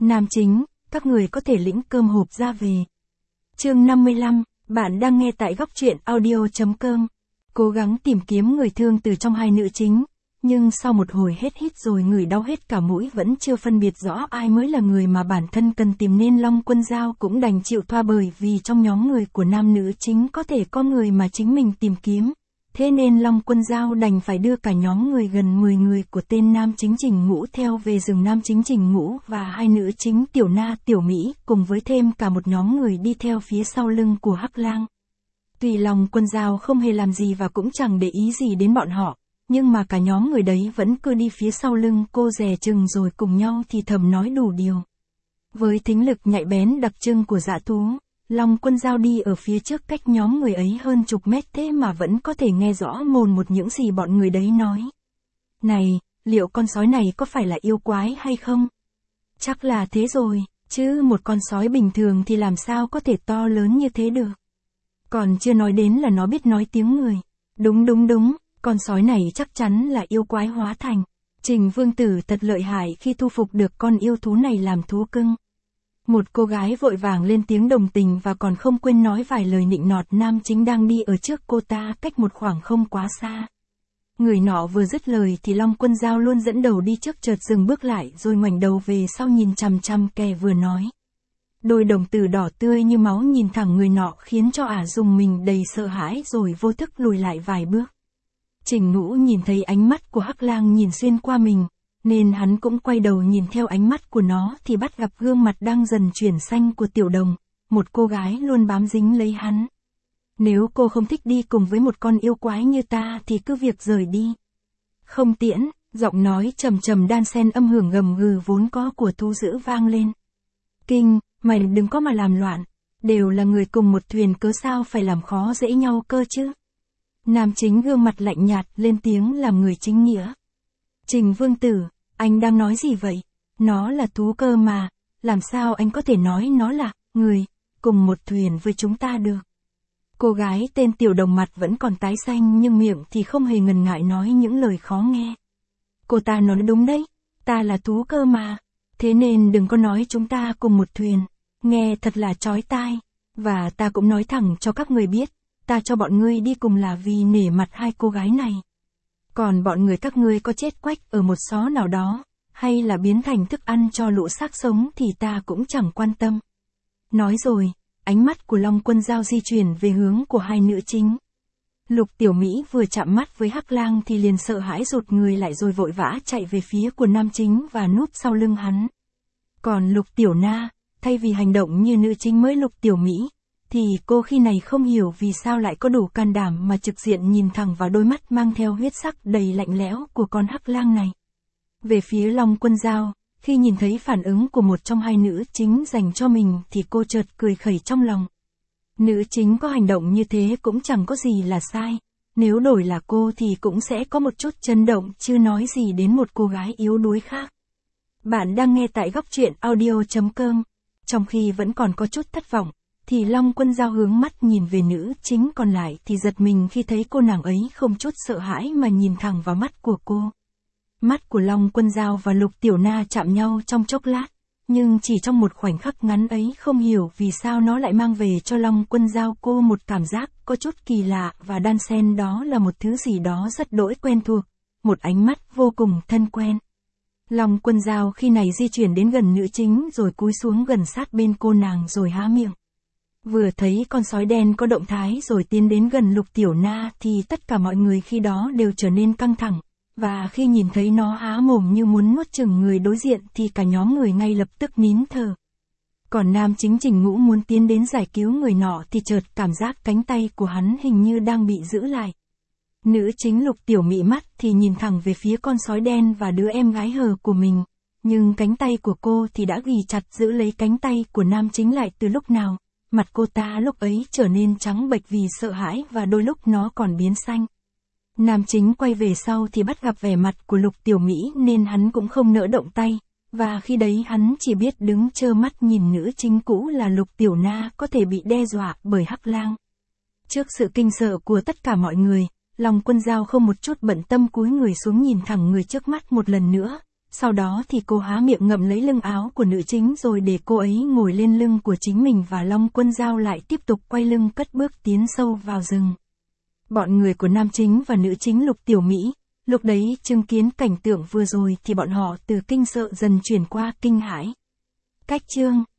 Nam chính, các người có thể lĩnh cơm hộp ra về. Chương 55, bạn đang nghe tại góc truyện audio.com. Cố gắng tìm kiếm người thương từ trong hai nữ chính, nhưng sau một hồi hết hít rồi người đau hết cả mũi vẫn chưa phân biệt rõ ai mới là người mà bản thân cần tìm, nên Long Quân Dao cũng đành chịu thoa, bởi vì trong nhóm người của nam nữ chính có thể có người mà chính mình tìm kiếm. Thế nên Long Quân Dao đành phải đưa cả nhóm người gần 10 người của tên nam chính Trình Ngũ theo về rừng. Nam chính Trình Ngũ và hai nữ chính Tiểu Na, Tiểu Mỹ cùng với thêm cả một nhóm người đi theo phía sau lưng của Hắc Lang. Tuy Long Quân Dao không hề làm gì và cũng chẳng để ý gì đến bọn họ, nhưng mà cả nhóm người đấy vẫn cứ đi phía sau lưng cô dè chừng rồi cùng nhau thì thầm nói đủ điều. Với thính lực nhạy bén đặc trưng của dã thú, Long Quân Dao đi ở phía trước cách nhóm người ấy hơn chục mét, thế mà vẫn có thể nghe rõ mồn một những gì bọn người đấy nói. Này, liệu con sói này có phải là yêu quái hay không? Chắc là thế rồi, chứ một con sói bình thường thì làm sao có thể to lớn như thế được. Còn chưa nói đến là nó biết nói tiếng người. Đúng, con sói này chắc chắn là yêu quái hóa thành. Trình Vương Tử thật lợi hại khi thu phục được con yêu thú này làm thú cưng. Một cô gái vội vàng lên tiếng đồng tình và còn không quên nói vài lời nịnh nọt nam chính đang đi ở trước cô ta cách một khoảng không quá xa. Người nọ vừa dứt lời thì Long Quân Dao luôn dẫn đầu đi trước chợt dừng bước lại rồi ngoảnh đầu về sau nhìn chằm chằm kẻ vừa nói. Đôi đồng tử đỏ tươi như máu nhìn thẳng người nọ khiến cho ả rùng mình đầy sợ hãi rồi vô thức lùi lại vài bước. Trình Ngũ nhìn thấy ánh mắt của Hắc Lang nhìn xuyên qua mình, nên hắn cũng quay đầu nhìn theo ánh mắt của nó thì bắt gặp gương mặt đang dần chuyển xanh của Tiểu Đồng, một cô gái luôn bám dính lấy hắn. Nếu cô không thích đi cùng với một con yêu quái như ta thì cứ việc rời đi. Không tiễn, giọng nói trầm trầm đan xen âm hưởng gầm gừ vốn có của thú dữ vang lên. Kinh, mày đừng có mà làm loạn, đều là người cùng một thuyền cớ sao phải làm khó dễ nhau cơ chứ. Nam chính gương mặt lạnh nhạt lên tiếng làm người chính nghĩa. Trình Vương Tử, anh đang nói gì vậy? Nó là thú cơ mà, làm sao anh có thể nói nó là người cùng một thuyền với chúng ta được? Cô gái tên Tiểu Đồng mặt vẫn còn tái xanh nhưng miệng thì không hề ngần ngại nói những lời khó nghe. Cô ta nói đúng đấy, ta là thú cơ mà, thế nên đừng có nói chúng ta cùng một thuyền, nghe thật là chói tai, và ta cũng nói thẳng cho các người biết, ta cho bọn ngươi đi cùng là vì nể mặt hai cô gái này. Còn bọn người các ngươi có chết quách ở một xó nào đó, hay là biến thành thức ăn cho lũ xác sống thì ta cũng chẳng quan tâm. Nói rồi, ánh mắt của Long Quân Dao di chuyển về hướng của hai nữ chính. Lục Tiểu Mỹ vừa chạm mắt với Hắc Lang thì liền sợ hãi rụt người lại rồi vội vã chạy về phía của nam chính và núp sau lưng hắn. Còn Lục Tiểu Na, thay vì hành động như nữ chính mới Lục Tiểu Mỹ, thì cô khi này không hiểu vì sao lại có đủ can đảm mà trực diện nhìn thẳng vào đôi mắt mang theo huyết sắc đầy lạnh lẽo của con Hắc Lang này. Về phía Long Quân Dao, khi nhìn thấy phản ứng của một trong hai nữ chính dành cho mình thì cô chợt cười khẩy trong lòng. Nữ chính có hành động như thế cũng chẳng có gì là sai, nếu đổi là cô thì cũng sẽ có một chút chấn động chứ nói gì đến một cô gái yếu đuối khác. Bạn đang nghe tại góc truyện audio.com. Trong khi vẫn còn có chút thất vọng, thì Long Quân Dao hướng mắt nhìn về nữ chính còn lại thì giật mình khi thấy cô nàng ấy không chút sợ hãi mà nhìn thẳng vào mắt của cô. Mắt của Long Quân Dao và Lục Tiểu Na chạm nhau trong chốc lát, nhưng chỉ trong một khoảnh khắc ngắn ấy không hiểu vì sao nó lại mang về cho Long Quân Dao cô một cảm giác có chút kỳ lạ và đan xen đó là một thứ gì đó rất đỗi quen thuộc, một ánh mắt vô cùng thân quen. Long Quân Dao khi này di chuyển đến gần nữ chính rồi cúi xuống gần sát bên cô nàng rồi há miệng. Vừa thấy con sói đen có động thái rồi tiến đến gần Lục Tiểu Na thì tất cả mọi người khi đó đều trở nên căng thẳng, và khi nhìn thấy nó há mồm như muốn nuốt chửng người đối diện thì cả nhóm người ngay lập tức nín thở. Còn nam chính Trình Ngũ muốn tiến đến giải cứu người nọ thì chợt cảm giác cánh tay của hắn hình như đang bị giữ lại. Nữ chính Lục Tiểu Mỹ mắt thì nhìn thẳng về phía con sói đen và đứa em gái hờ của mình, nhưng cánh tay của cô thì đã ghì chặt giữ lấy cánh tay của nam chính lại từ lúc nào. Mặt cô ta lúc ấy trở nên trắng bệch vì sợ hãi và đôi lúc nó còn biến xanh. Nam chính quay về sau thì bắt gặp vẻ mặt của Lục Tiểu Mỹ nên hắn cũng không nỡ động tay, và khi đấy hắn chỉ biết đứng trơ mắt nhìn nữ chính cũ là Lục Tiểu Na có thể bị đe dọa bởi Hắc Lang. Trước sự kinh sợ của tất cả mọi người, Long Quân Dao không một chút bận tâm cúi người xuống nhìn thẳng người trước mắt một lần nữa, Sau đó thì cô há miệng ngậm lấy lưng áo của nữ chính rồi để cô ấy ngồi lên lưng của chính mình và Long Quân Dao lại tiếp tục quay lưng cất bước tiến sâu vào rừng. Bọn người của nam chính và nữ chính Lục Tiểu Mỹ, lúc đấy chứng kiến cảnh tượng vừa rồi thì bọn họ từ kinh sợ dần chuyển qua kinh hãi. Cách chương